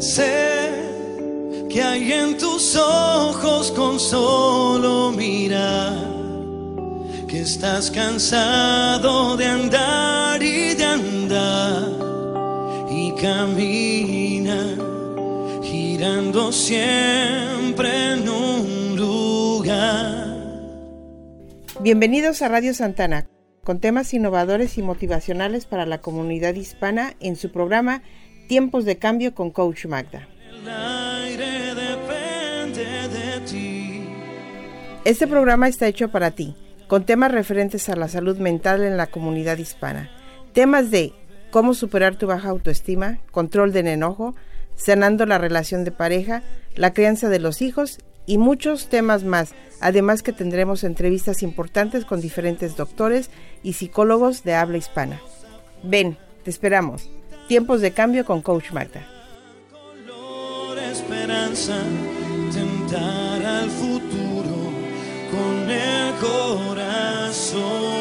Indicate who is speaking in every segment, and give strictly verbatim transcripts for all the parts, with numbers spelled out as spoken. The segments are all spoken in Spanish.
Speaker 1: Sé que hay en tus ojos con solo mirar, que estás cansado de andar y de andar y camina girando siempre en un lugar.
Speaker 2: Bienvenidos a Radio Santana, con temas innovadores y motivacionales para la comunidad hispana en su programa Tiempos de Cambio con Coach Magda.
Speaker 1: El aire depende de ti.
Speaker 2: Este programa está hecho para ti, con temas referentes a la salud mental en la comunidad hispana. Temas de cómo superar tu baja autoestima, control del enojo, sanando la relación de pareja, la crianza de los hijos y muchos temas más. Además que tendremos entrevistas importantes con diferentes doctores y psicólogos de habla hispana. Ven, te esperamos. Tiempos de Cambio con Coach Magda.
Speaker 1: Color esperanza, tentar al futuro con el corazón.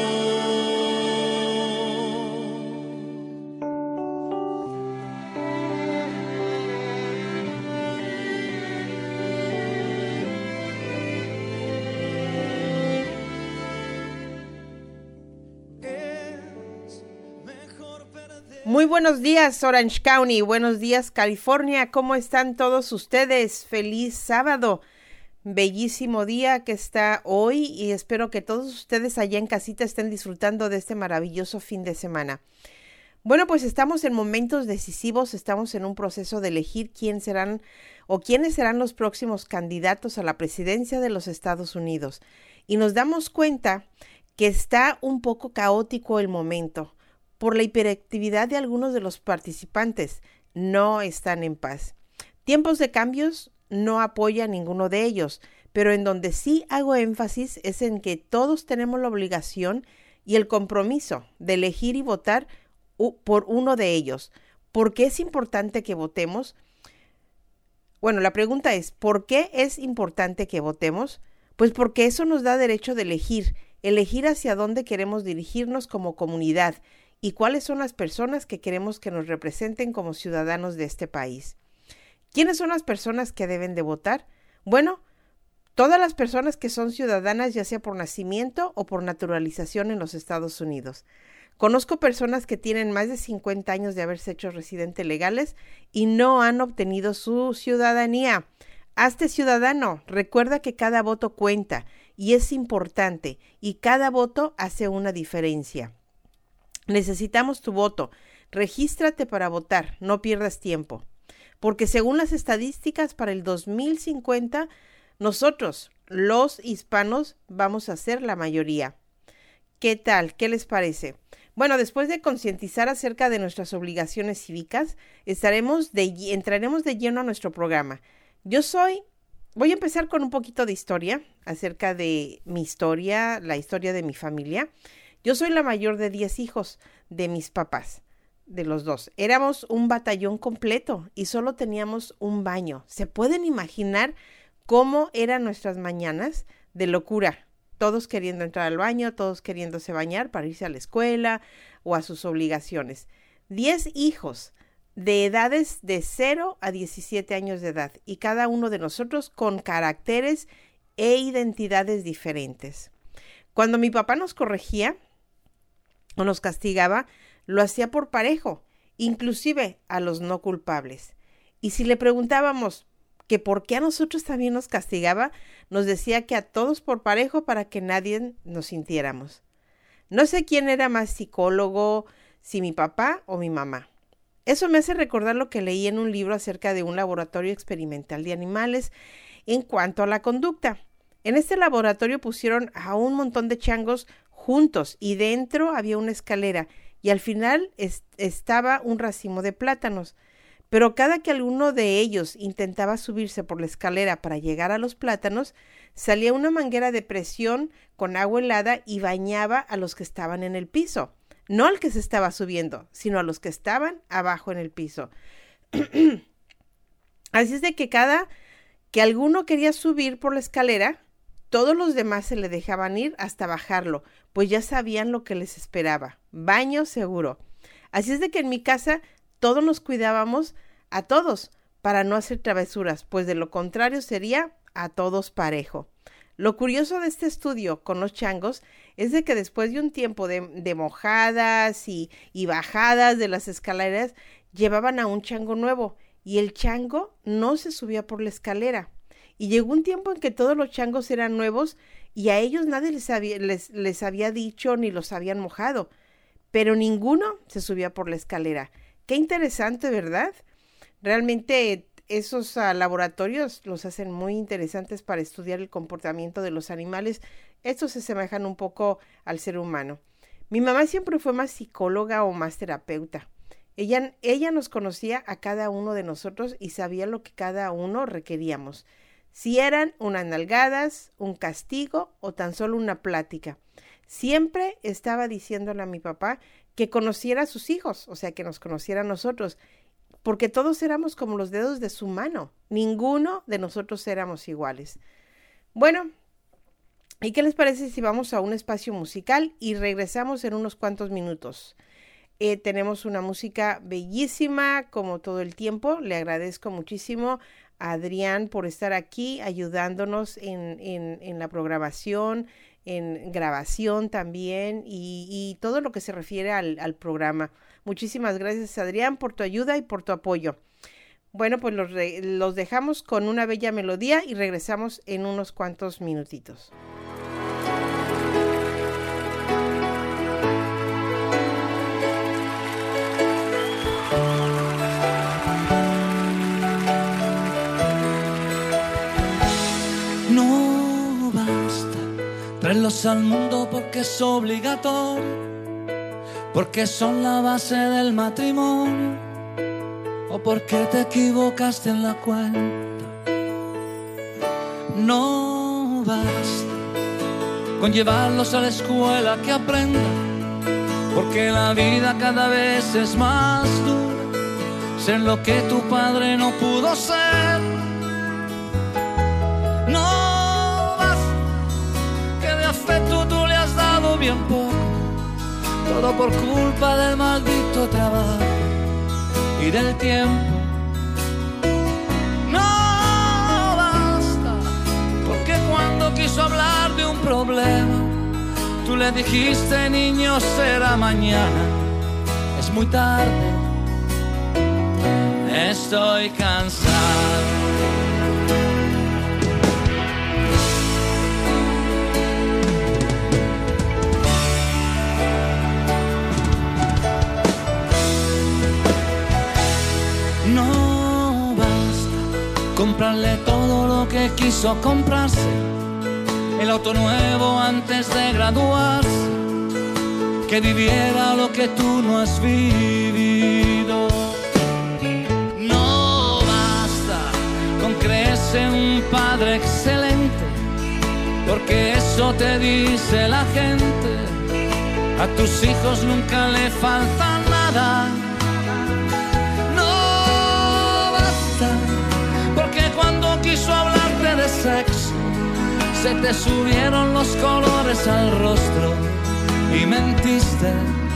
Speaker 2: Muy buenos días, Orange County, buenos días, California, ¿cómo están todos ustedes? Feliz sábado, bellísimo día que está hoy y espero que todos ustedes allá en casita estén disfrutando de este maravilloso fin de semana. Bueno, pues estamos en momentos decisivos, estamos en un proceso de elegir quién serán o quiénes serán los próximos candidatos a la presidencia de los Estados Unidos y nos damos cuenta que está un poco caótico el momento. Por la hiperactividad de algunos de los participantes, no están en paz. Tiempos de Cambios no apoya a ninguno de ellos, pero en donde sí hago énfasis es en que todos tenemos la obligación y el compromiso de elegir y votar por uno de ellos. ¿Por qué es importante que votemos? Bueno, la pregunta es, ¿por qué es importante que votemos? Pues porque eso nos da derecho de elegir, elegir hacia dónde queremos dirigirnos como comunidad, y cuáles son las personas que queremos que nos representen como ciudadanos de este país. ¿Quiénes son las personas que deben de votar? Bueno, todas las personas que son ciudadanas, ya sea por nacimiento o por naturalización en los Estados Unidos. Conozco personas que tienen más de cincuenta años de haberse hecho residentes legales y no han obtenido su ciudadanía. Hazte ciudadano, recuerda que cada voto cuenta y es importante y cada voto hace una diferencia. Necesitamos tu voto. Regístrate para votar, no pierdas tiempo. Porque según las estadísticas para el dos mil cincuenta, nosotros, los hispanos, vamos a ser la mayoría. ¿Qué tal? ¿Qué les parece? Bueno, después de concientizar acerca de nuestras obligaciones cívicas, estaremos de, entraremos de lleno a nuestro programa. Yo soy, voy a empezar con un poquito de historia acerca de mi historia, la historia de mi familia. Yo soy la mayor de diez hijos de mis papás, de los dos. Éramos un batallón completo y solo teníamos un baño. ¿Se pueden imaginar cómo eran nuestras mañanas de locura? Todos queriendo entrar al baño, todos queriéndose bañar para irse a la escuela o a sus obligaciones. Diez hijos de edades de cero a diecisiete años de edad y cada uno de nosotros con caracteres e identidades diferentes. Cuando mi papá nos corregía o nos castigaba, lo hacía por parejo, inclusive a los no culpables. Y si le preguntábamos que por qué a nosotros también nos castigaba, nos decía que a todos por parejo para que nadie nos sintiéramos. No sé quién era más psicólogo, si mi papá o mi mamá. Eso me hace recordar lo que leí en un libro acerca de un laboratorio experimental de animales en cuanto a la conducta. En este laboratorio pusieron a un montón de changos juntos y dentro había una escalera y al final es, estaba un racimo de plátanos. Pero cada que alguno de ellos intentaba subirse por la escalera para llegar a los plátanos, salía una manguera de presión con agua helada y bañaba a los que estaban en el piso. No al que se estaba subiendo, sino a los que estaban abajo en el piso. Así es de que cada que alguno quería subir por la escalera, todos los demás se le dejaban ir hasta bajarlo, pues ya sabían lo que les esperaba. Baño seguro. Así es de que en mi casa todos nos cuidábamos a todos, para no hacer travesuras, pues de lo contrario sería a todos parejo. Lo curioso de este estudio con los changos es de que después de un tiempo de, de mojadas y, y bajadas de las escaleras, llevaban a un chango nuevo y el chango no se subía por la escalera. Y llegó un tiempo en que todos los changos eran nuevos y a ellos nadie les había, les, les había dicho ni los habían mojado, pero ninguno se subía por la escalera. Qué interesante, ¿verdad? Realmente esos uh, laboratorios los hacen muy interesantes para estudiar el comportamiento de los animales. Estos se asemejan un poco al ser humano. Mi mamá siempre fue más psicóloga o más terapeuta. Ella, ella nos conocía a cada uno de nosotros y sabía lo que cada uno requeríamos. Si eran unas nalgadas, un castigo o tan solo una plática. Siempre estaba diciéndole a mi papá que conociera a sus hijos, o sea, que nos conociera a nosotros, porque todos éramos como los dedos de su mano. Ninguno de nosotros éramos iguales. Bueno, ¿y qué les parece si vamos a un espacio musical y regresamos en unos cuantos minutos? Eh, tenemos una música bellísima, como todo el tiempo. Le agradezco muchísimo a Adrián por estar aquí ayudándonos en, en, en la programación, en grabación también y, y todo lo que se refiere al, al programa. Muchísimas gracias, Adrián, por tu ayuda y por tu apoyo. Bueno, pues los, re, los dejamos con una bella melodía y regresamos en unos cuantos minutitos.
Speaker 1: No basta traerlos al mundo porque es obligatorio, porque son la base del matrimonio, o porque te equivocaste en la cuenta. No basta con llevarlos a la escuela que aprendan, porque la vida cada vez es más dura, ser lo que tu padre no pudo ser. No basta que de afecto tú le has dado bien poco, todo por culpa del maldito trabajo y del tiempo. No basta, porque cuando quiso hablar de un problema, tú le dijiste, niño, será mañana, es muy tarde, estoy cansado. No basta comprarle todo lo que quiso comprarse, el auto nuevo antes de graduarse, que viviera lo que tú no has vivido. No basta con creerse un padre excelente, porque eso te dice la gente, a tus hijos nunca le falta nada. Porque cuando quiso hablarte de sexo, se te subieron los colores al rostro y mentiste.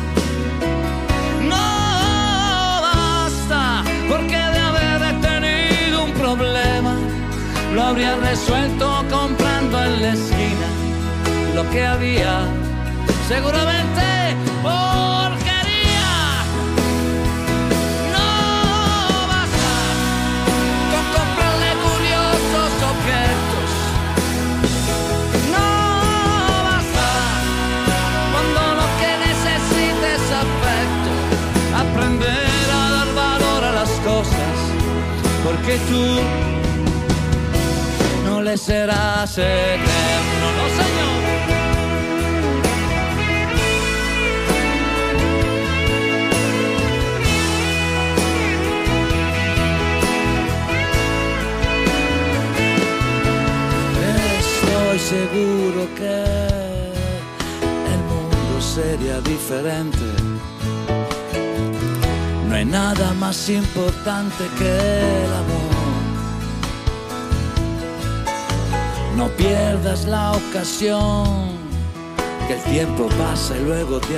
Speaker 1: No basta, porque de haber tenido un problema, lo habría resuelto comprando en la esquina lo que había, seguramente porquería. Objetos. No basta cuando lo que necesites es afecto, aprender a dar valor a las cosas, porque tú no le serás eterno, no señor. Estoy seguro que el mundo sería diferente. No hay nada más importante que el amor. No pierdas la ocasión, que el tiempo pasa y luego te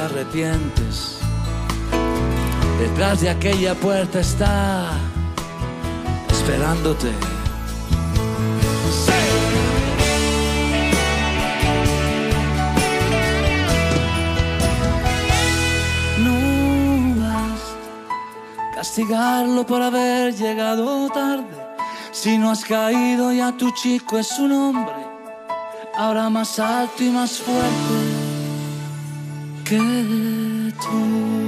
Speaker 1: arrepientes. Detrás de aquella puerta está esperándote. No basta castigarlo por haber llegado tarde. Si no has caído ya tu chico es un hombre, ahora más alto y más fuerte que tú.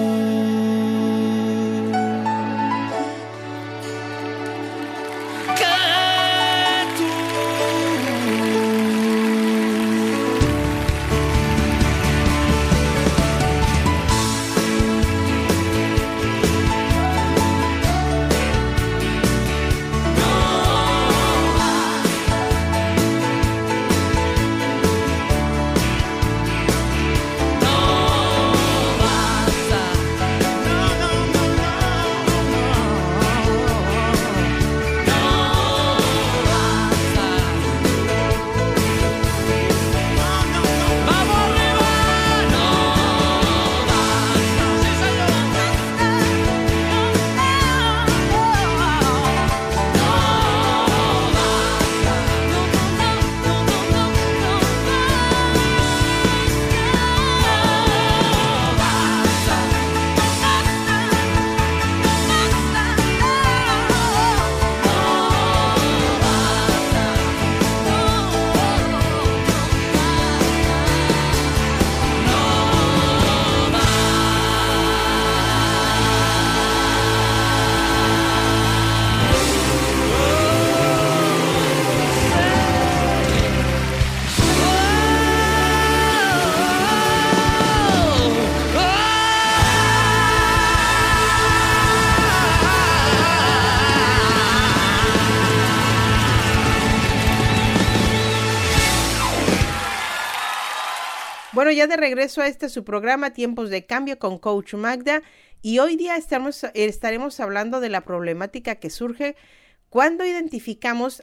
Speaker 2: Bueno, ya de regreso a este su programa Tiempos de Cambio con Coach Magda, y hoy día estamos, estaremos hablando de la problemática que surge cuando identificamos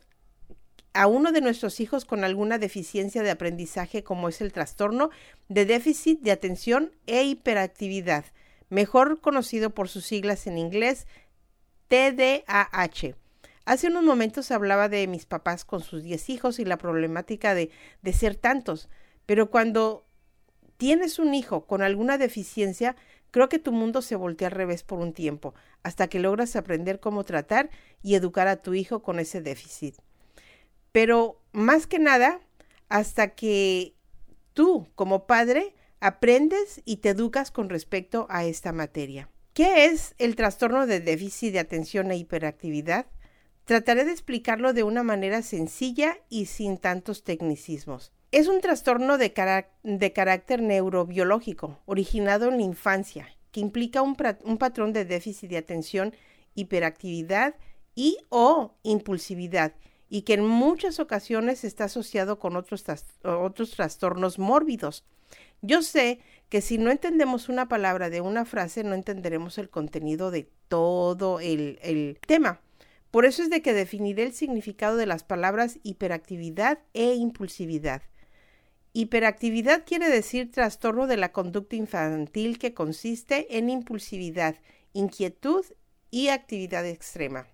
Speaker 2: a uno de nuestros hijos con alguna deficiencia de aprendizaje, como es el trastorno de déficit de atención e hiperactividad, mejor conocido por sus siglas en inglés T D A H. Hace unos momentos hablaba de mis papás con sus diez hijos y la problemática de, de ser tantos, pero cuando tienes un hijo con alguna deficiencia, creo que tu mundo se voltea al revés por un tiempo, hasta que logras aprender cómo tratar y educar a tu hijo con ese déficit. Pero más que nada, hasta que tú, como padre, aprendes y te educas con respecto a esta materia. ¿Qué es el trastorno de déficit de atención e hiperactividad? Trataré de explicarlo de una manera sencilla y sin tantos tecnicismos. Es un trastorno de, cara- de carácter neurobiológico, originado en la infancia, que implica un, pra- un patrón de déficit de atención, hiperactividad y o impulsividad, y que en muchas ocasiones está asociado con otros, tras- otros trastornos mórbidos. Yo sé que si no entendemos una palabra de una frase, no entenderemos el contenido de todo el, el tema. Por eso es de que definiré el significado de las palabras hiperactividad e impulsividad. Hiperactividad quiere decir trastorno de la conducta infantil que consiste en impulsividad, inquietud y actividad extrema.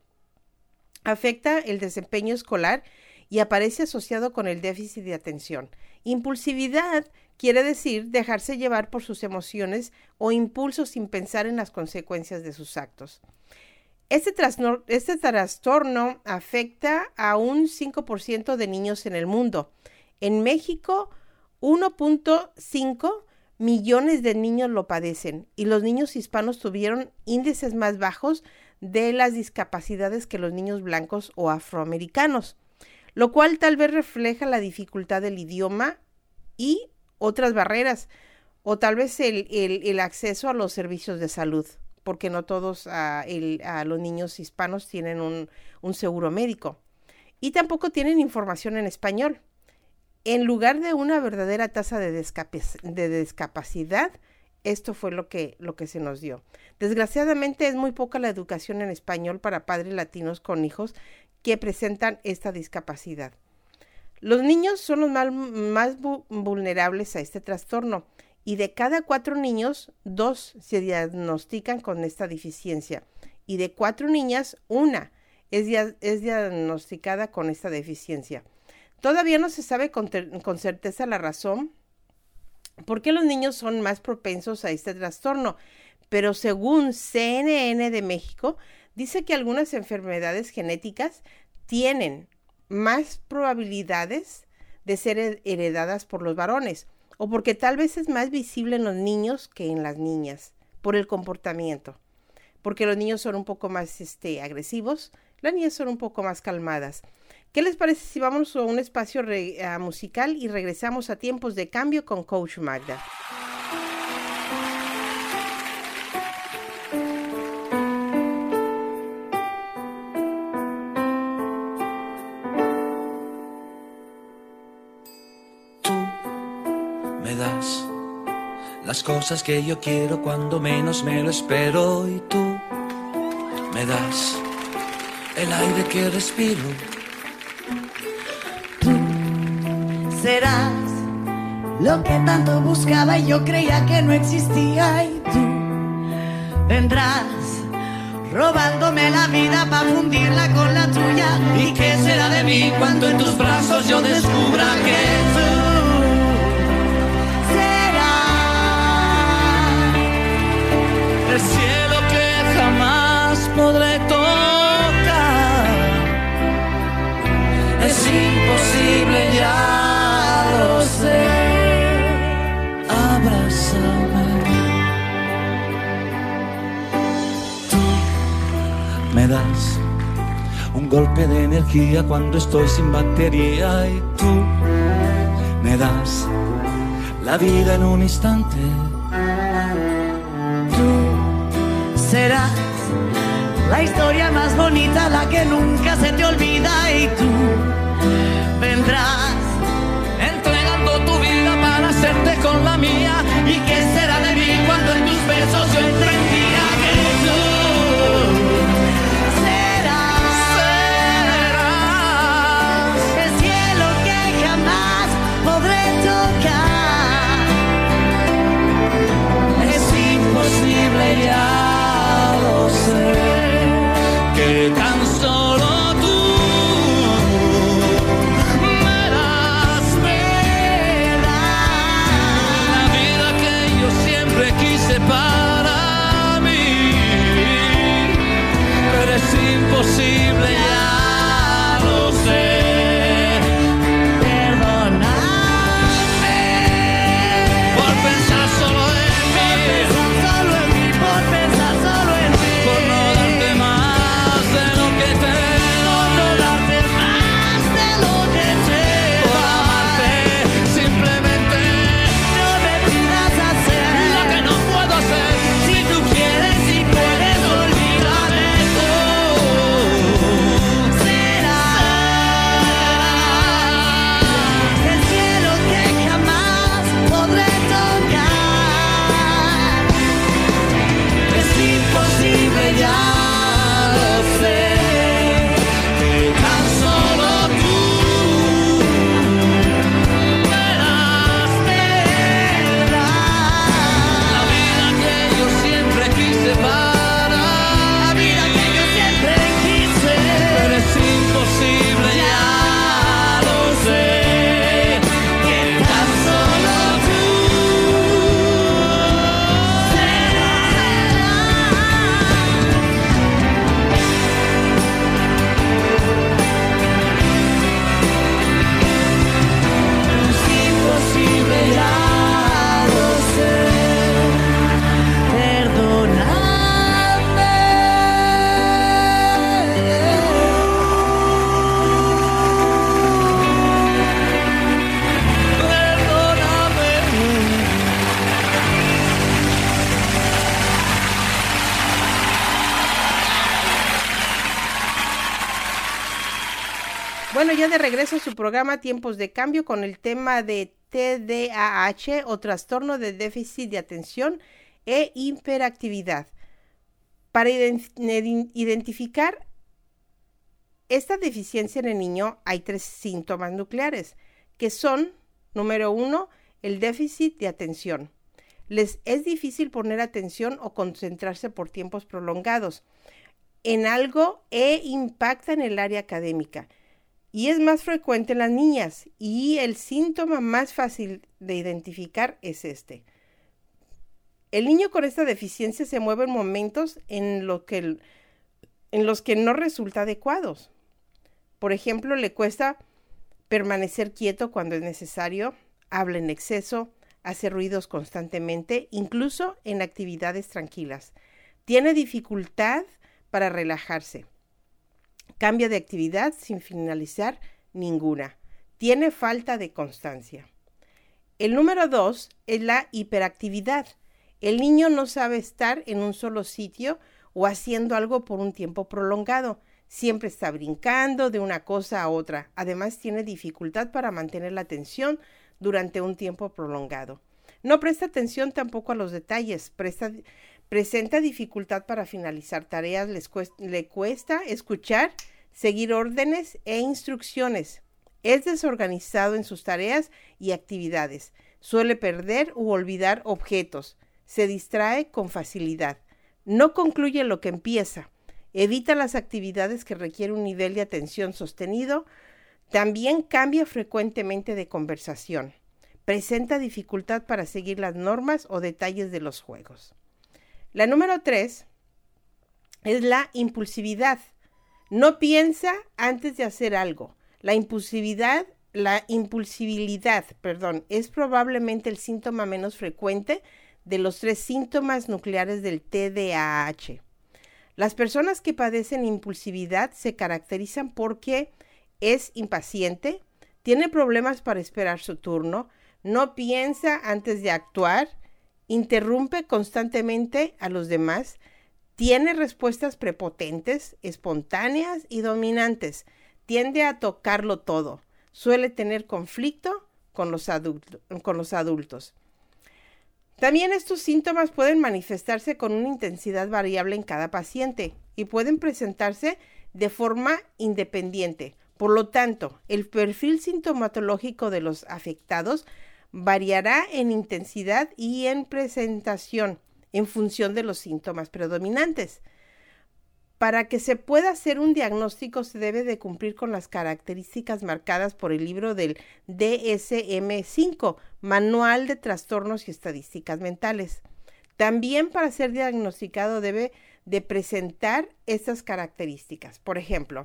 Speaker 2: Afecta el desempeño escolar y aparece asociado con el déficit de atención. Impulsividad quiere decir dejarse llevar por sus emociones o impulsos sin pensar en las consecuencias de sus actos. Este, trasno- este trastorno afecta a un cinco por ciento de niños en el mundo. En México, uno punto cinco millones de niños lo padecen, y los niños hispanos tuvieron índices más bajos de las discapacidades que los niños blancos o afroamericanos, lo cual tal vez refleja la dificultad del idioma y otras barreras, o tal vez el, el, el acceso a los servicios de salud, porque no todos uh, el, uh, los niños hispanos tienen un, un seguro médico, y tampoco tienen información en español. En lugar de una verdadera tasa de, descapac- de discapacidad, esto fue lo que, lo que se nos dio. Desgraciadamente es muy poca la educación en español para padres latinos con hijos que presentan esta discapacidad. Los niños son los más, más bu- vulnerables a este trastorno, y de cada cuatro niños, dos se diagnostican con esta deficiencia, y de cuatro niñas, una. es, dia- es diagnosticada con esta deficiencia. Todavía no se sabe con, ter- con certeza la razón por qué los niños son más propensos a este trastorno, pero según C N N de México, dice que algunas enfermedades genéticas tienen más probabilidades de ser heredadas por los varones, o porque tal vez es más visible en los niños que en las niñas, por el comportamiento. Porque los niños son un poco más este, agresivos, las niñas son un poco más calmadas. ¿Qué les parece si vamos a un espacio re, uh, musical y regresamos a Tiempos de Cambio con Coach Magda?
Speaker 1: Tú me das las cosas que yo quiero cuando menos me lo espero, y tú me das el aire que respiro.
Speaker 3: Serás lo que tanto buscaba y yo creía que no existía, y tú vendrás robándome la vida para fundirla con la tuya.
Speaker 1: ¿Y qué será de mí cuando en tus brazos yo descubra que tú
Speaker 3: serás
Speaker 1: el cielo que jamás podré tocar? Es imposible, ya lo sé. Abrázame. Tú me das un golpe de energía cuando estoy sin batería, y tú me das la vida en un instante.
Speaker 3: Tú serás la historia más bonita, la que nunca se te olvida, y tú vendrás
Speaker 1: Entregando tu vida para hacerte con la mía.
Speaker 3: ¿Y qué será de mí cuando en tus besos yo entendía que tú serás,
Speaker 1: Serás
Speaker 3: el cielo que jamás podré tocar?
Speaker 1: Es imposible, ya lo sé, que tan solo tú me das,
Speaker 3: Me das
Speaker 1: la vida que yo siempre quise para mí. Pero es imposible, ya lo sé.
Speaker 3: perdonarme
Speaker 1: Por pensar solo en mí,
Speaker 3: pensar solo en mí, por pensar solo en ti,
Speaker 1: por no darte más de lo que te
Speaker 3: por no
Speaker 1: doy,
Speaker 3: darte más de lo que te
Speaker 1: por amarte simplemente
Speaker 3: no me pidas
Speaker 1: lo
Speaker 3: hacer
Speaker 1: que no puedo hacer.
Speaker 3: si tú quieres, si puedes olvidarme.
Speaker 1: Tú
Speaker 3: Serás el cielo que jamás podré tocar.
Speaker 1: es imposible, ya lo sé, que tan solo tú me das,
Speaker 3: Me das
Speaker 1: la vida que yo siempre quise para
Speaker 3: la vida que yo siempre quise.
Speaker 1: pero es imposible, ya lo sé, que tan solo tú es imposible, ya lo sé. Perdóname.
Speaker 2: Bueno, ya de regreso a su programa Tiempos de Cambio con el tema de T D A H o trastorno de déficit de atención e hiperactividad. Para ident- identificar esta deficiencia en el niño hay tres síntomas nucleares, que son, número uno, el déficit de atención. Les es difícil poner atención o concentrarse por tiempos prolongados. en algo e impacta en el área académica. Y es más frecuente en las niñas. Y el síntoma más fácil de identificar es este. El niño con esta deficiencia se mueve en momentos en, lo que, en los que no resulta adecuados. Por ejemplo, le cuesta permanecer quieto cuando es necesario, habla en exceso, hace ruidos constantemente, incluso en actividades tranquilas. Tiene dificultad para relajarse. Cambia de actividad sin finalizar ninguna. Tiene falta de constancia. El número dos es la hiperactividad. El niño no sabe estar en un solo sitio o haciendo algo por un tiempo prolongado. Siempre está brincando de una cosa a otra. Además, tiene dificultad para mantener la atención durante un tiempo prolongado. No presta atención tampoco a los detalles. Presta, presenta dificultad para finalizar tareas. Les cuesta, le cuesta escuchar, seguir órdenes e instrucciones. Es desorganizado en sus tareas y actividades. Suele perder u olvidar objetos. Se distrae con facilidad. No concluye lo que empieza. Evita las actividades que requieren un nivel de atención sostenido. También cambia frecuentemente de conversación. Presenta dificultad para seguir las normas o detalles de los juegos. La número tres es la impulsividad. No piensa antes de hacer algo. La impulsividad, la impulsibilidad, perdón, es probablemente el síntoma menos frecuente de los tres síntomas nucleares del T D A H. Las personas que padecen impulsividad se caracterizan porque es impaciente, tiene problemas para esperar su turno, no piensa antes de actuar, interrumpe constantemente a los demás, tiene respuestas prepotentes, espontáneas y dominantes, tiende a tocarlo todo, suele tener conflicto con los adultos, con los adultos. También estos síntomas pueden manifestarse con una intensidad variable en cada paciente y pueden presentarse de forma independiente. Por lo tanto, el perfil sintomatológico de los afectados variará en intensidad y en presentación en función de los síntomas predominantes. Para que se pueda hacer un diagnóstico se debe de cumplir con las características marcadas por el libro del D S M cinco, Manual de Trastornos y Estadísticas Mentales. También para ser diagnosticado debe de presentar estas características. Por ejemplo,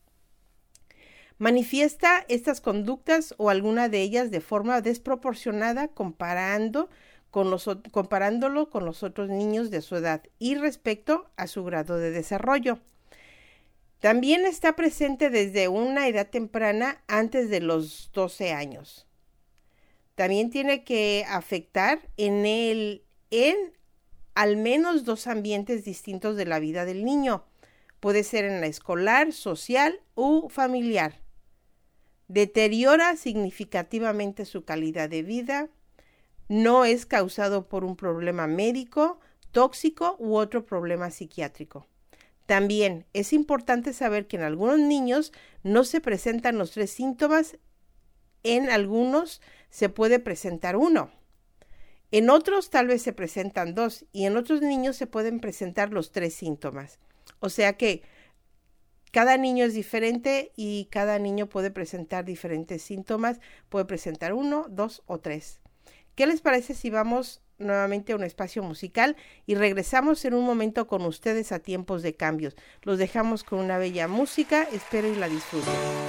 Speaker 2: manifiesta estas conductas o alguna de ellas de forma desproporcionada comparando Con los, comparándolo con los otros niños de su edad y respecto a su grado de desarrollo. También está presente desde una edad temprana antes de los doce años. También tiene que afectar en, el, en al menos dos ambientes distintos de la vida del niño. Puede ser en la escolar, social u familiar. Deteriora significativamente su calidad de vida. No es causado por un problema médico, tóxico u otro problema psiquiátrico. También es importante saber que en algunos niños no se presentan los tres síntomas, en algunos se puede presentar uno. En otros tal vez se presentan dos y en otros niños se pueden presentar los tres síntomas. O sea que cada niño es diferente y cada niño puede presentar diferentes síntomas, puede presentar uno, dos o tres. ¿Qué les parece si vamos nuevamente a un espacio musical y regresamos en un momento con ustedes a Tiempos de Cambios? Los dejamos con una bella música, espero y la disfruten.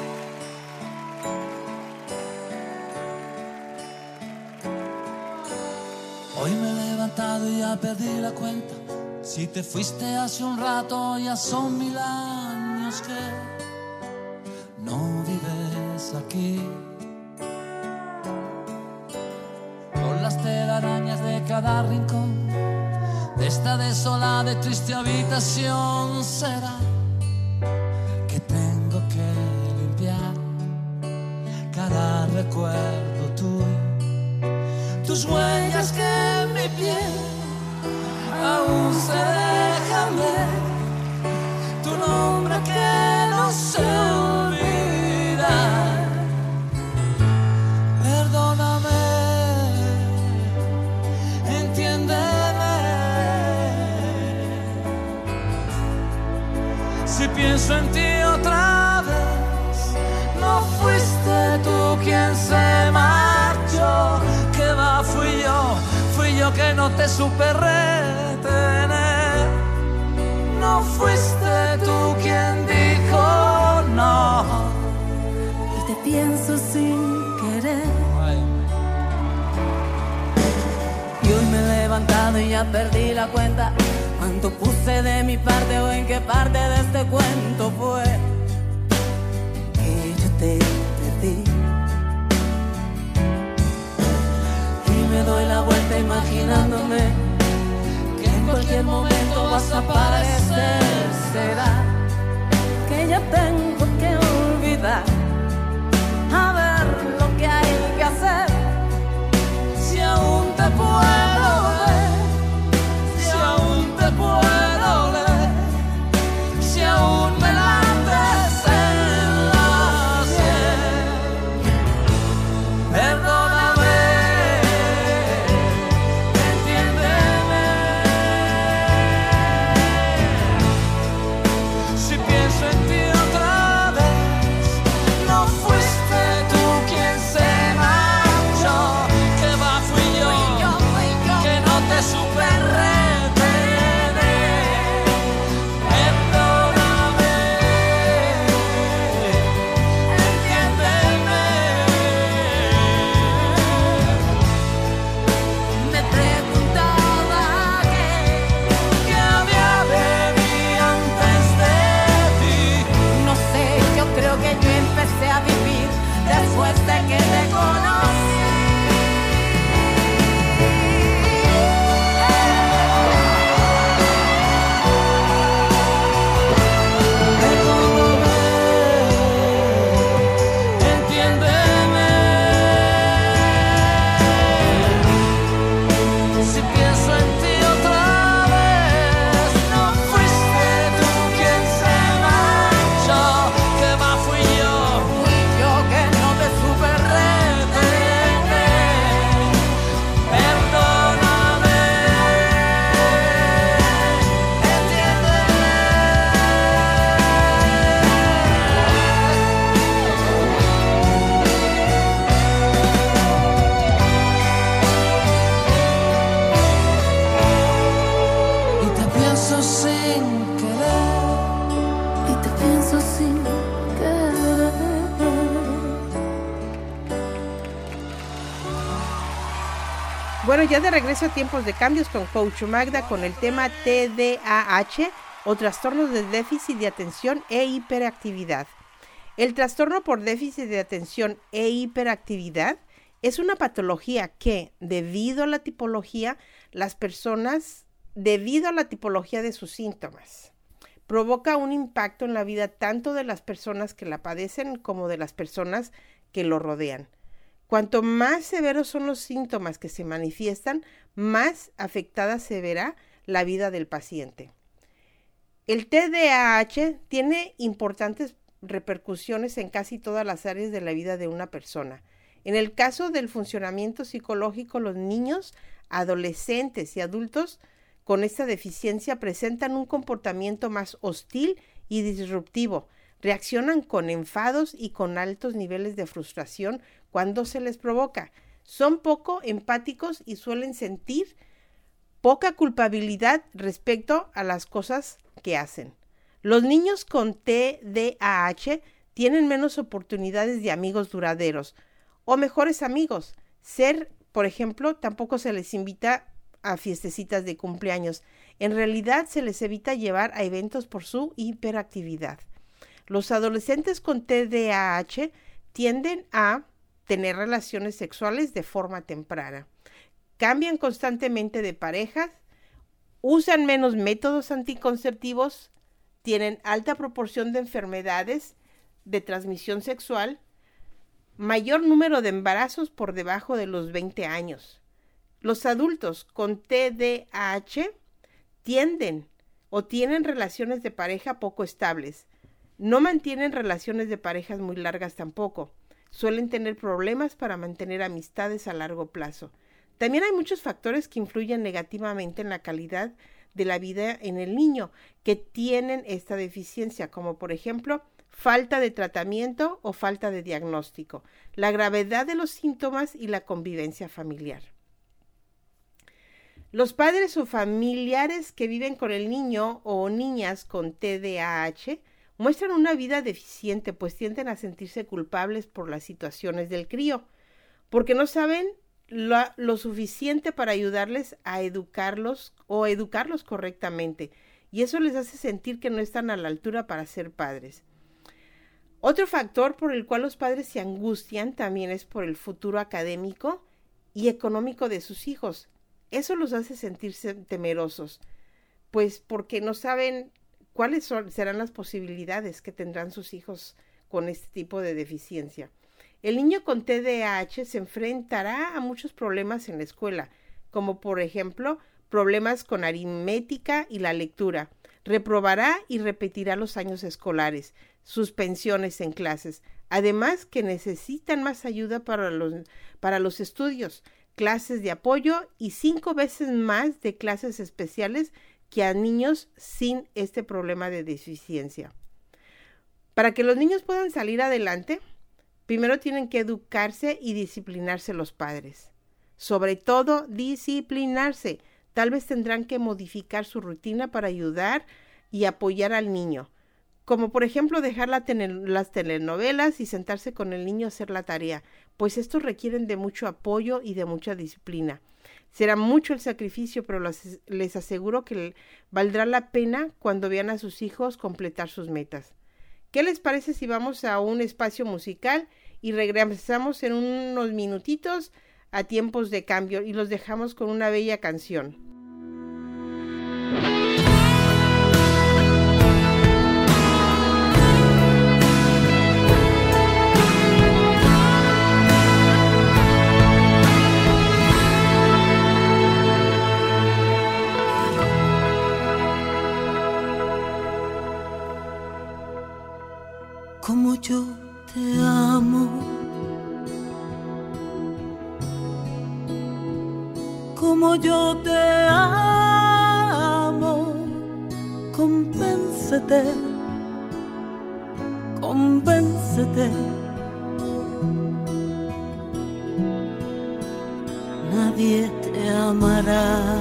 Speaker 1: Hoy me he levantado y ya perdí la cuenta. Si te fuiste hace un rato, ya son mil años que no vives aquí. Las telarañas de cada rincón de esta desolada y triste habitación será que tengo que limpiar cada recuerdo tuyo, tus huellas que en mi piel aún se dejan ver, tu nombre que no se olvida. Perdóname, pienso en ti otra vez, no fuiste tú quien se marchó, que va, fui yo, fui yo que no te supe retener. No fuiste tú quien dijo no.
Speaker 3: Y te pienso sin querer.
Speaker 1: Ay.
Speaker 3: Y hoy me he levantado y ya perdí la cuenta. ¿Cuánto puse de mi parte o en qué parte de este cuento fue que yo te perdí? Y me doy la vuelta imaginándome que en cualquier momento vas a aparecer. Será que ya tengo que olvidar, a ver lo que hay que hacer.
Speaker 1: Si aún te puedo ver, si aún te puedo leer, si aún me lates en la sien, perdóname, entiéndeme. Si pienso en ti otra vez, no fuiste tú quien se marchó, que va, fui yo, que no te supe retener. Perdóname, entiéndeme.
Speaker 3: Me preguntaba
Speaker 1: ¿Qué había de mí antes de ti?
Speaker 3: no sé, yo creo que yo empecé a vivir después de que te conocí.
Speaker 1: Entiéndeme. Si pienso en ti otra vez, no fuiste tú quien se marchó, que va, fui yo,
Speaker 3: Fui yo que no te supe
Speaker 1: retener. Perdóname, y te pienso sin querer.
Speaker 3: y te pienso sin querer.
Speaker 2: Bueno, ya de regreso a Tiempos de Cambios con Coach Magda con el tema T D A H o trastornos de déficit de atención e hiperactividad. El trastorno por déficit de atención e hiperactividad es una patología que, debido a la tipología, las personas, debido a la tipología de sus síntomas, provoca un impacto en la vida tanto de las personas que la padecen como de las personas que lo rodean. Cuanto más severos son los síntomas que se manifiestan, más afectada se verá la vida del paciente. El T D A H tiene importantes repercusiones en casi todas las áreas de la vida de una persona. En el caso del funcionamiento psicológico, los niños, adolescentes y adultos con esta deficiencia presentan un comportamiento más hostil y disruptivo. Reaccionan con enfados y con altos niveles de frustración cuando se les provoca. Son poco empáticos y suelen sentir poca culpabilidad respecto a las cosas que hacen. Los niños con T D A H tienen menos oportunidades de amigos duraderos o mejores amigos. Ser, por ejemplo, tampoco se les invita a fiestecitas de cumpleaños. En realidad se les evita llevar a eventos por su hiperactividad. Los adolescentes con T D A H tienden a tener relaciones sexuales de forma temprana. Cambian constantemente de parejas, usan menos métodos anticonceptivos, tienen alta proporción de enfermedades de transmisión sexual, mayor número de embarazos por debajo de los veinte años. Los adultos con T D A H tienden o tienen relaciones de pareja poco estables. No mantienen relaciones de parejas muy largas tampoco. Suelen tener problemas para mantener amistades a largo plazo. También hay muchos factores que influyen negativamente en la calidad de la vida en el niño que tienen esta deficiencia, como por ejemplo, falta de tratamiento o falta de diagnóstico, la gravedad de los síntomas y la convivencia familiar. Los padres o familiares que viven con el niño o niñas con T D A H muestran una vida deficiente, pues tienden a sentirse culpables por las situaciones del crío, porque no saben lo, lo suficiente para ayudarles a educarlos o educarlos correctamente, y eso les hace sentir que no están a la altura para ser padres. Otro factor por el cual los padres se angustian también es por el futuro académico y económico de sus hijos. Eso los hace sentirse temerosos, pues porque no saben cuáles son, serán las posibilidades que tendrán sus hijos con este tipo de deficiencia. El niño con T D A H se enfrentará a muchos problemas en la escuela, como por ejemplo, problemas con aritmética y la lectura. Reprobará y repetirá los años escolares, suspensiones en clases. Además que necesitan más ayuda para los, para los estudios, clases de apoyo y cinco veces más de clases especiales que a niños sin este problema de deficiencia. Para que los niños puedan salir adelante, primero tienen que educarse y disciplinarse los padres. Sobre todo, disciplinarse. Tal vez tendrán que modificar su rutina para ayudar y apoyar al niño, como por ejemplo dejar la tele- las telenovelas y sentarse con el niño a hacer la tarea, pues estos requieren de mucho apoyo y de mucha disciplina. Será mucho el sacrificio, pero los, les aseguro que valdrá la pena cuando vean a sus hijos completar sus metas. ¿Qué les parece si vamos a un espacio musical y regresamos en unos minutitos a tiempos de cambio y los dejamos con una bella canción?
Speaker 3: Como yo te amo, como yo te amo, convéncete, convéncete, nadie te amará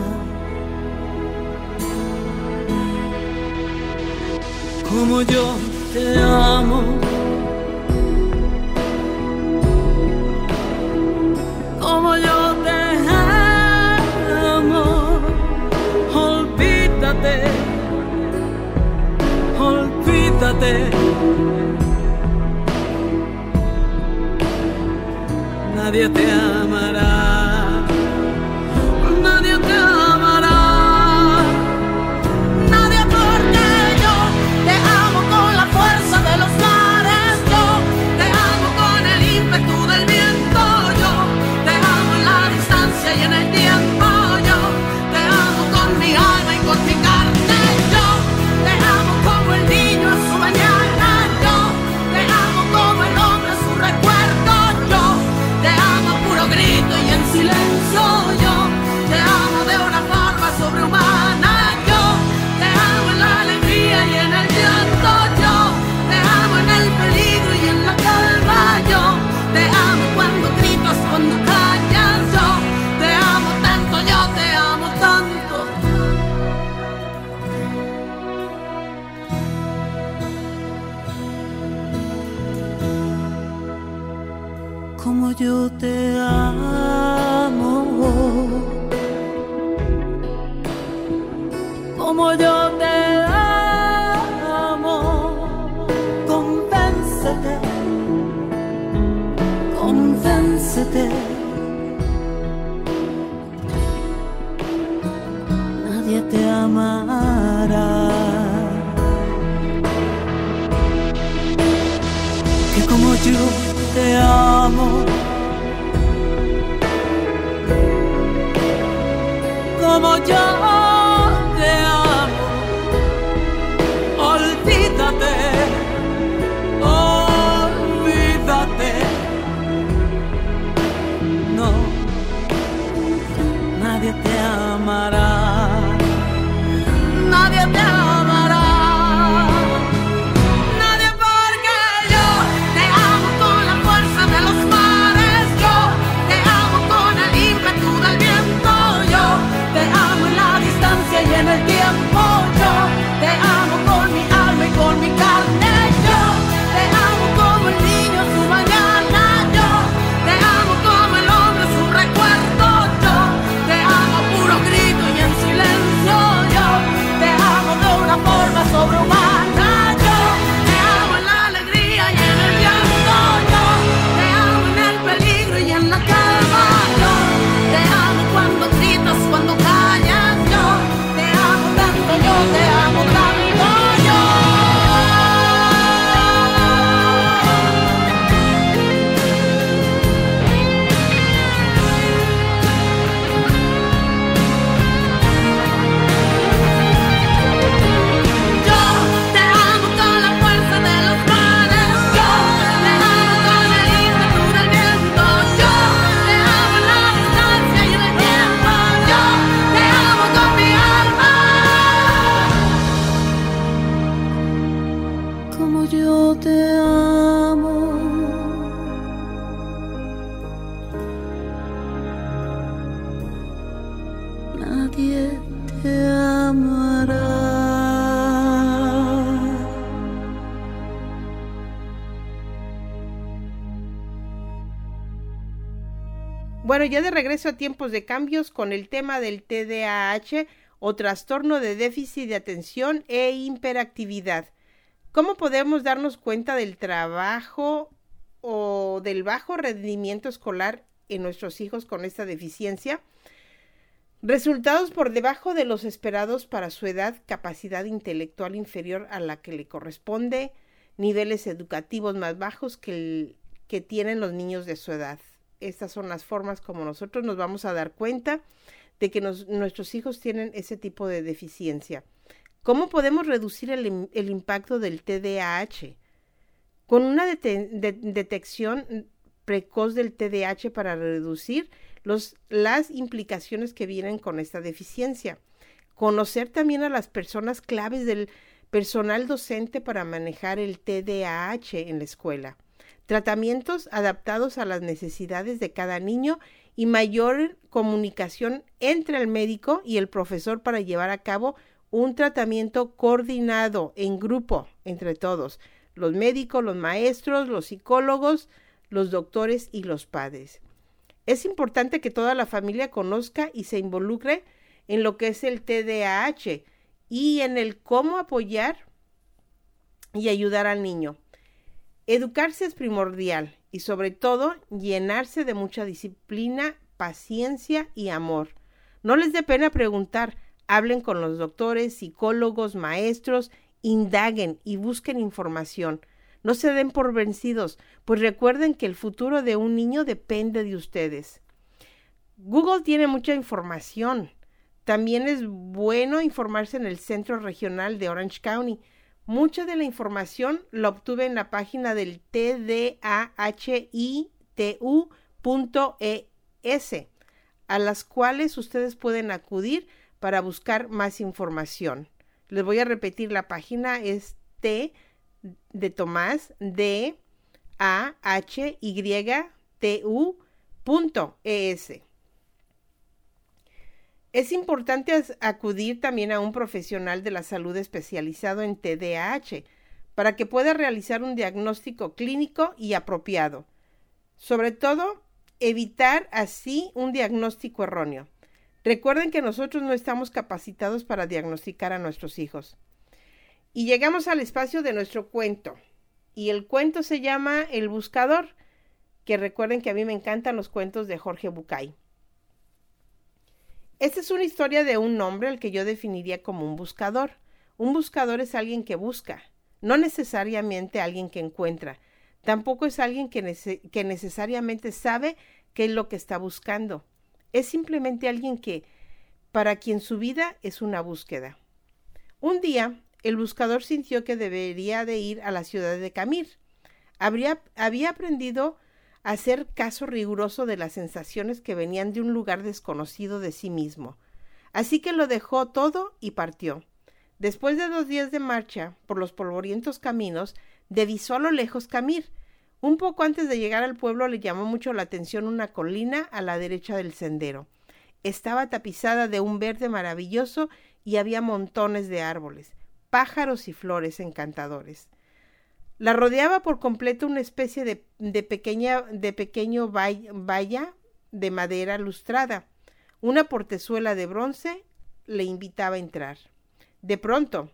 Speaker 3: como yo te amo, como yo te amo, olvídate, olvídate, nadie te amará, nadie te amará. Como yo te amo, como yo te amo, convéncete, convéncete, nadie te amará, que como yo te amo, como yo te amo, olvídate, olvídate, no, nadie te amará,
Speaker 2: Bueno, ya de regreso a tiempos de cambios con el tema del T D A H o trastorno de déficit de atención e hiperactividad. ¿Cómo podemos darnos cuenta del trabajo o del bajo rendimiento escolar en nuestros hijos con esta deficiencia? Resultados por debajo de los esperados para su edad, capacidad intelectual inferior a la que le corresponde, niveles educativos más bajos que, el, que tienen los niños de su edad. Estas son las formas como nosotros nos vamos a dar cuenta de que nos, nuestros hijos tienen ese tipo de deficiencia. ¿Cómo podemos reducir el, el impacto del T D A H? Con una dete, de, detección precoz del T D A H para reducir los, las implicaciones que vienen con esta deficiencia. Conocer también a las personas claves del personal docente para manejar el T D A H en la escuela. Tratamientos adaptados a las necesidades de cada niño y mayor comunicación entre el médico y el profesor para llevar a cabo un tratamiento coordinado en grupo entre todos, los médicos, los maestros, los psicólogos, los doctores y los padres. Es importante que toda la familia conozca y se involucre en lo que es el T D A H y en el cómo apoyar y ayudar al niño. Educarse es primordial y sobre todo llenarse de mucha disciplina, paciencia y amor. No les dé pena preguntar, hablen con los doctores, psicólogos, maestros, indaguen y busquen información. No se den por vencidos, pues recuerden que el futuro de un niño depende de ustedes. Google tiene mucha información. También es bueno informarse en el Centro Regional de Orange County. Mucha de la información la obtuve en la página del T D A H I T U punto E S, a las cuales ustedes pueden acudir para buscar más información. Les voy a repetir, la página es T de Tomás, D A H Y T U punto E S. Es importante acudir también a un profesional de la salud especializado en T D A H para que pueda realizar un diagnóstico clínico y apropiado. Sobre todo, evitar así un diagnóstico erróneo. Recuerden que nosotros no estamos capacitados para diagnosticar a nuestros hijos. Y llegamos al espacio de nuestro cuento. Y el cuento se llama El Buscador, que recuerden que a mí me encantan los cuentos de Jorge Bucay. Esta es una historia de un hombre al que yo definiría como un buscador. Un buscador es alguien que busca, no necesariamente alguien que encuentra. Tampoco es alguien que, nece- que necesariamente sabe qué es lo que está buscando. Es simplemente alguien que, para quien su vida es una búsqueda. Un día, el buscador sintió que debería de ir a la ciudad de Camir. Habría, había aprendido a hacer caso riguroso de las sensaciones que venían de un lugar desconocido de sí mismo. Así que lo dejó todo y partió. Después de dos días de marcha por los polvorientos caminos, divisó a lo lejos Camir. Un poco antes de llegar al pueblo le llamó mucho la atención una colina a la derecha del sendero. Estaba tapizada de un verde maravilloso y había montones de árboles, pájaros y flores encantadores. La rodeaba por completo una especie de, de, pequeña, de pequeño valla de madera lustrada. Una portezuela de bronce le invitaba a entrar. De pronto,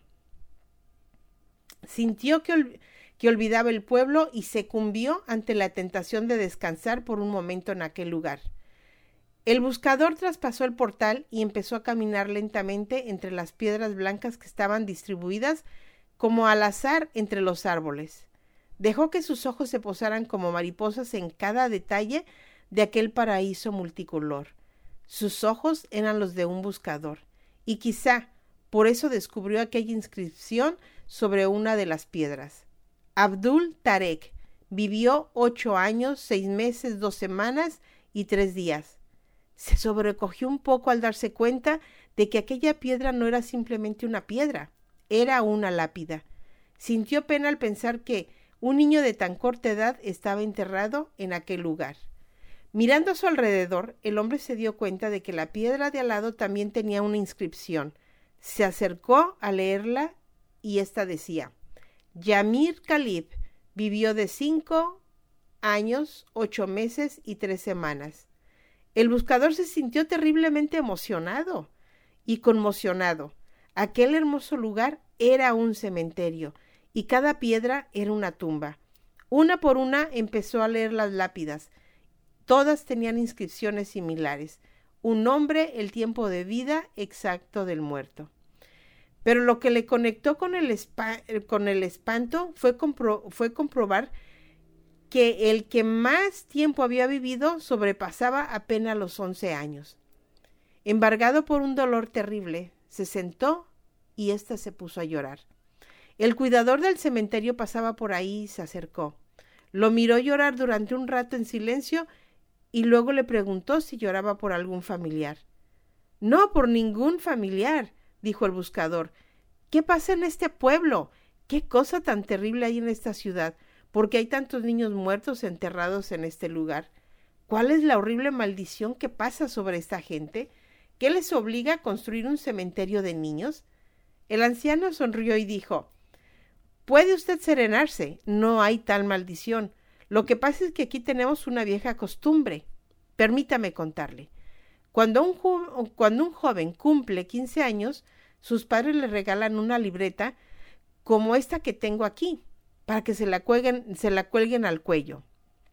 Speaker 2: sintió que, ol, que olvidaba el pueblo y sucumbió ante la tentación de descansar por un momento en aquel lugar. El buscador traspasó el portal y empezó a caminar lentamente entre las piedras blancas que estaban distribuidas como al azar entre los árboles. Dejó que sus ojos se posaran como mariposas en cada detalle de aquel paraíso multicolor. Sus ojos eran los de un buscador, y quizá por eso descubrió aquella inscripción sobre una de las piedras. Abdul Tarek vivió ocho años, seis meses, dos semanas y tres días. Se sobrecogió un poco al darse cuenta de que aquella piedra no era simplemente una piedra, era una lápida. Sintió pena al pensar que un niño de tan corta edad estaba enterrado en aquel lugar. Mirando a su alrededor, el hombre se dio cuenta de que la piedra de al lado también tenía una inscripción. Se acercó a leerla y ésta decía: Yamir Khalib vivió de cinco años, ocho meses y tres semanas. El buscador se sintió terriblemente emocionado y conmocionado. Aquel hermoso lugar era un cementerio y cada piedra era una tumba. Una por una empezó a leer las lápidas. Todas tenían inscripciones similares. Un nombre, el tiempo de vida exacto del muerto. Pero lo que le conectó con el, espa- con el espanto fue, compro- fue comprobar que el que más tiempo había vivido sobrepasaba apenas los once años. Embargado por un dolor terrible, se sentó y ésta se puso a llorar. El cuidador del cementerio pasaba por ahí y se acercó. Lo miró llorar durante un rato en silencio y luego le preguntó si lloraba por algún familiar. No, por ningún familiar, dijo el buscador. ¿Qué pasa en este pueblo? ¿Qué cosa tan terrible hay en esta ciudad? ¿Por qué hay tantos niños muertos enterrados en este lugar? ¿Cuál es la horrible maldición que pasa sobre esta gente? ¿Qué les obliga a construir un cementerio de niños? El anciano sonrió y dijo, puede usted serenarse, no hay tal maldición. Lo que pasa es que aquí tenemos una vieja costumbre. Permítame contarle. Cuando un, jo- cuando un joven cumple quince años, sus padres le regalan una libreta como esta que tengo aquí, para que se la cuelguen, se la cuelguen al cuello.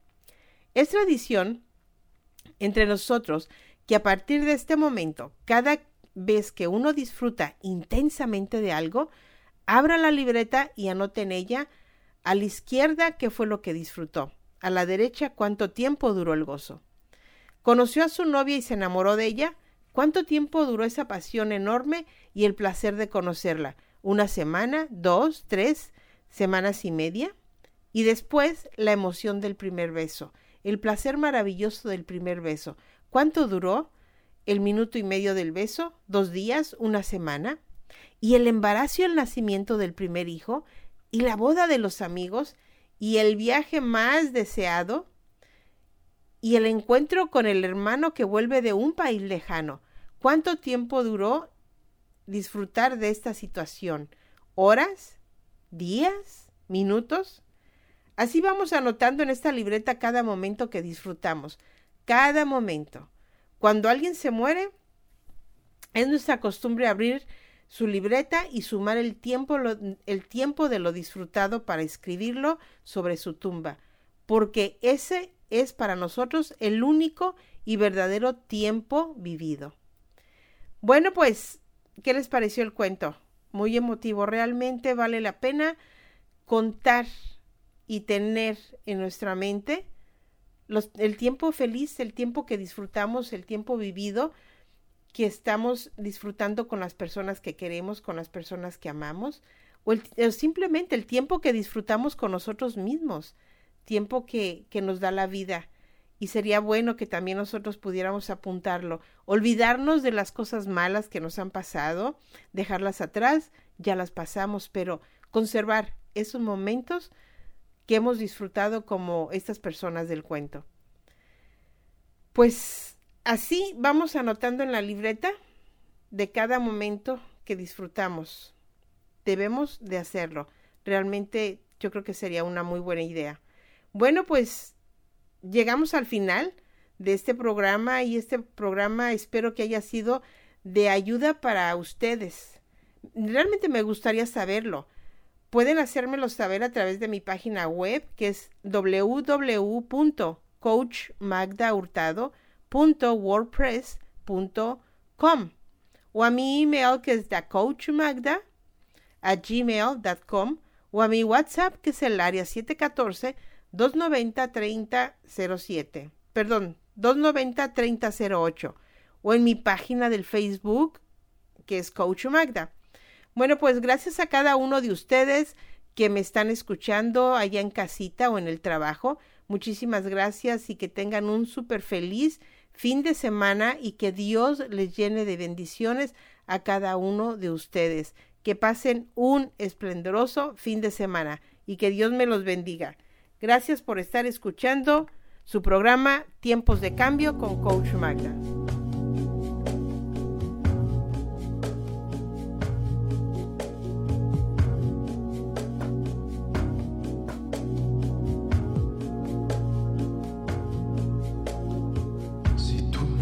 Speaker 2: Es tradición entre nosotros que a partir de este momento, cada vez que uno disfruta intensamente de algo, abra la libreta y anote en ella a la izquierda qué fue lo que disfrutó, a la derecha cuánto tiempo duró el gozo. Conoció a su novia y se enamoró de ella. ¿Cuánto tiempo duró esa pasión enorme y el placer de conocerla? ¿Una semana? ¿Dos? ¿Tres? ¿Semanas y media? Y después la emoción del primer beso, el placer maravilloso del primer beso. ¿Cuánto duró? ¿El minuto y medio del beso? ¿Dos días? ¿Una semana? Y el embarazo y el nacimiento del primer hijo, y la boda de los amigos, y el viaje más deseado, y el encuentro con el hermano que vuelve de un país lejano. ¿Cuánto tiempo duró disfrutar de esta situación? ¿Horas? ¿Días? ¿Minutos? Así vamos anotando en esta libreta cada momento que disfrutamos, cada momento. Cuando alguien se muere, es nuestra costumbre abrir su libreta y sumar el tiempo, lo, el tiempo de lo disfrutado para escribirlo sobre su tumba, porque ese es para nosotros el único y verdadero tiempo vivido. Bueno, pues, ¿qué les pareció el cuento? Muy emotivo, realmente vale la pena contar y tener en nuestra mente los, el tiempo feliz, el tiempo que disfrutamos, el tiempo vivido, que estamos disfrutando con las personas que queremos, con las personas que amamos, o, el, o simplemente el tiempo que disfrutamos con nosotros mismos, tiempo que, que nos da la vida. Y sería bueno que también nosotros pudiéramos apuntarlo, olvidarnos de las cosas malas que nos han pasado, dejarlas atrás, ya las pasamos, pero conservar esos momentos que hemos disfrutado como estas personas del cuento. Pues así vamos anotando en la libreta de cada momento que disfrutamos. Debemos de hacerlo. Realmente yo creo que sería una muy buena idea. Bueno, pues llegamos al final de este programa y este programa espero que haya sido de ayuda para ustedes. Realmente me gustaría saberlo. Pueden hacérmelo saber a través de mi página web que es doble u doble u doble u punto coach magda hurtado punto wordpress punto com o a mi email que es dacoachmagda a gmail punto com o a mi WhatsApp que es el área siete uno cuatro, dos nueve cero, tres cero cero siete, perdón, dos nueve cero, tres cero cero ocho o en mi página del Facebook que es Coach Magda. Bueno, pues gracias a cada uno de ustedes que me están escuchando allá en casita o en el trabajo. Muchísimas gracias y que tengan un súper feliz fin de semana y que Dios les llene de bendiciones a cada uno de ustedes. Que pasen un esplendoroso fin de semana y que Dios me los bendiga. Gracias por estar escuchando su programa Tiempos de Cambio con Coach Magda.
Speaker 4: Si tú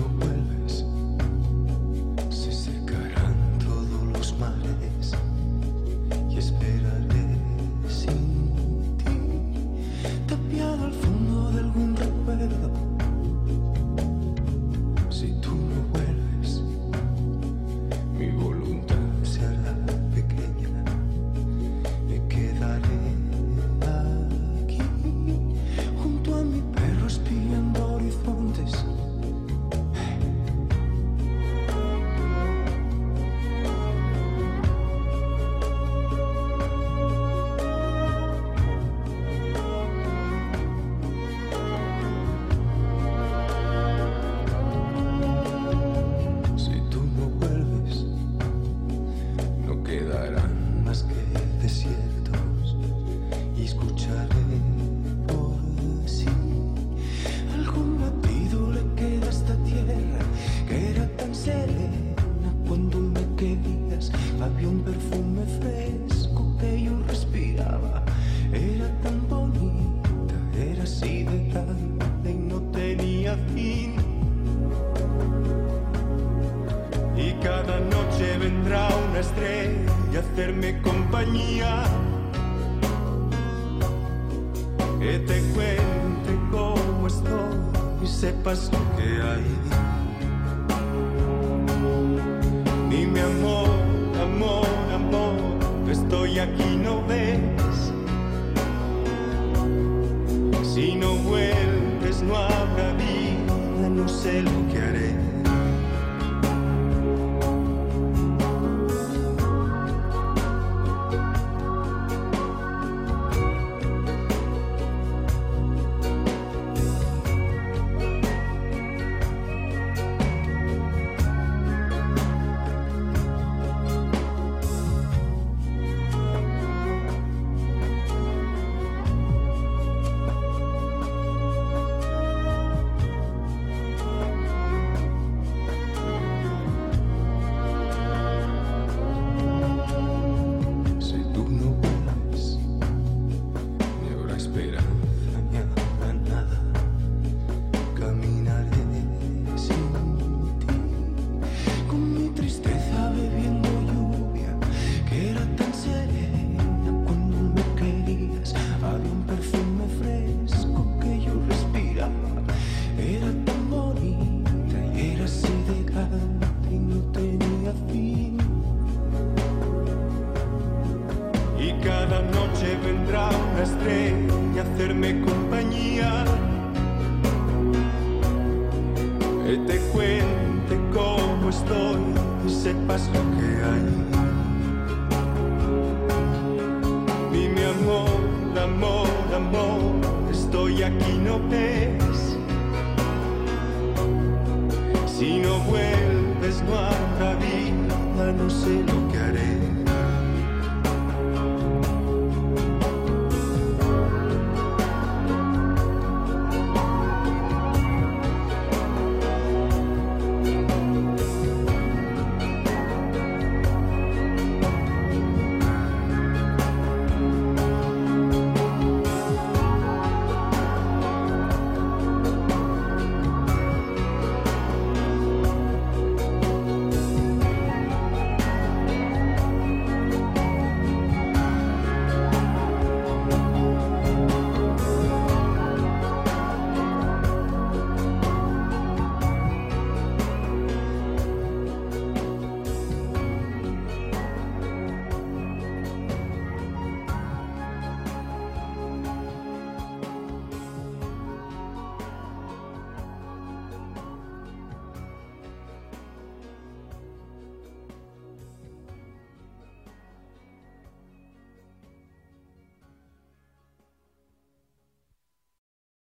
Speaker 4: una estrella, hacerme compañía, que te cuente cómo estoy y sepas lo que hay. Dime amor, amor, amor, estoy aquí, ¿no ves? Si no vuelves no habrá vida, no sé lo que haré. Si no vuelves no habrá vida, no sé lo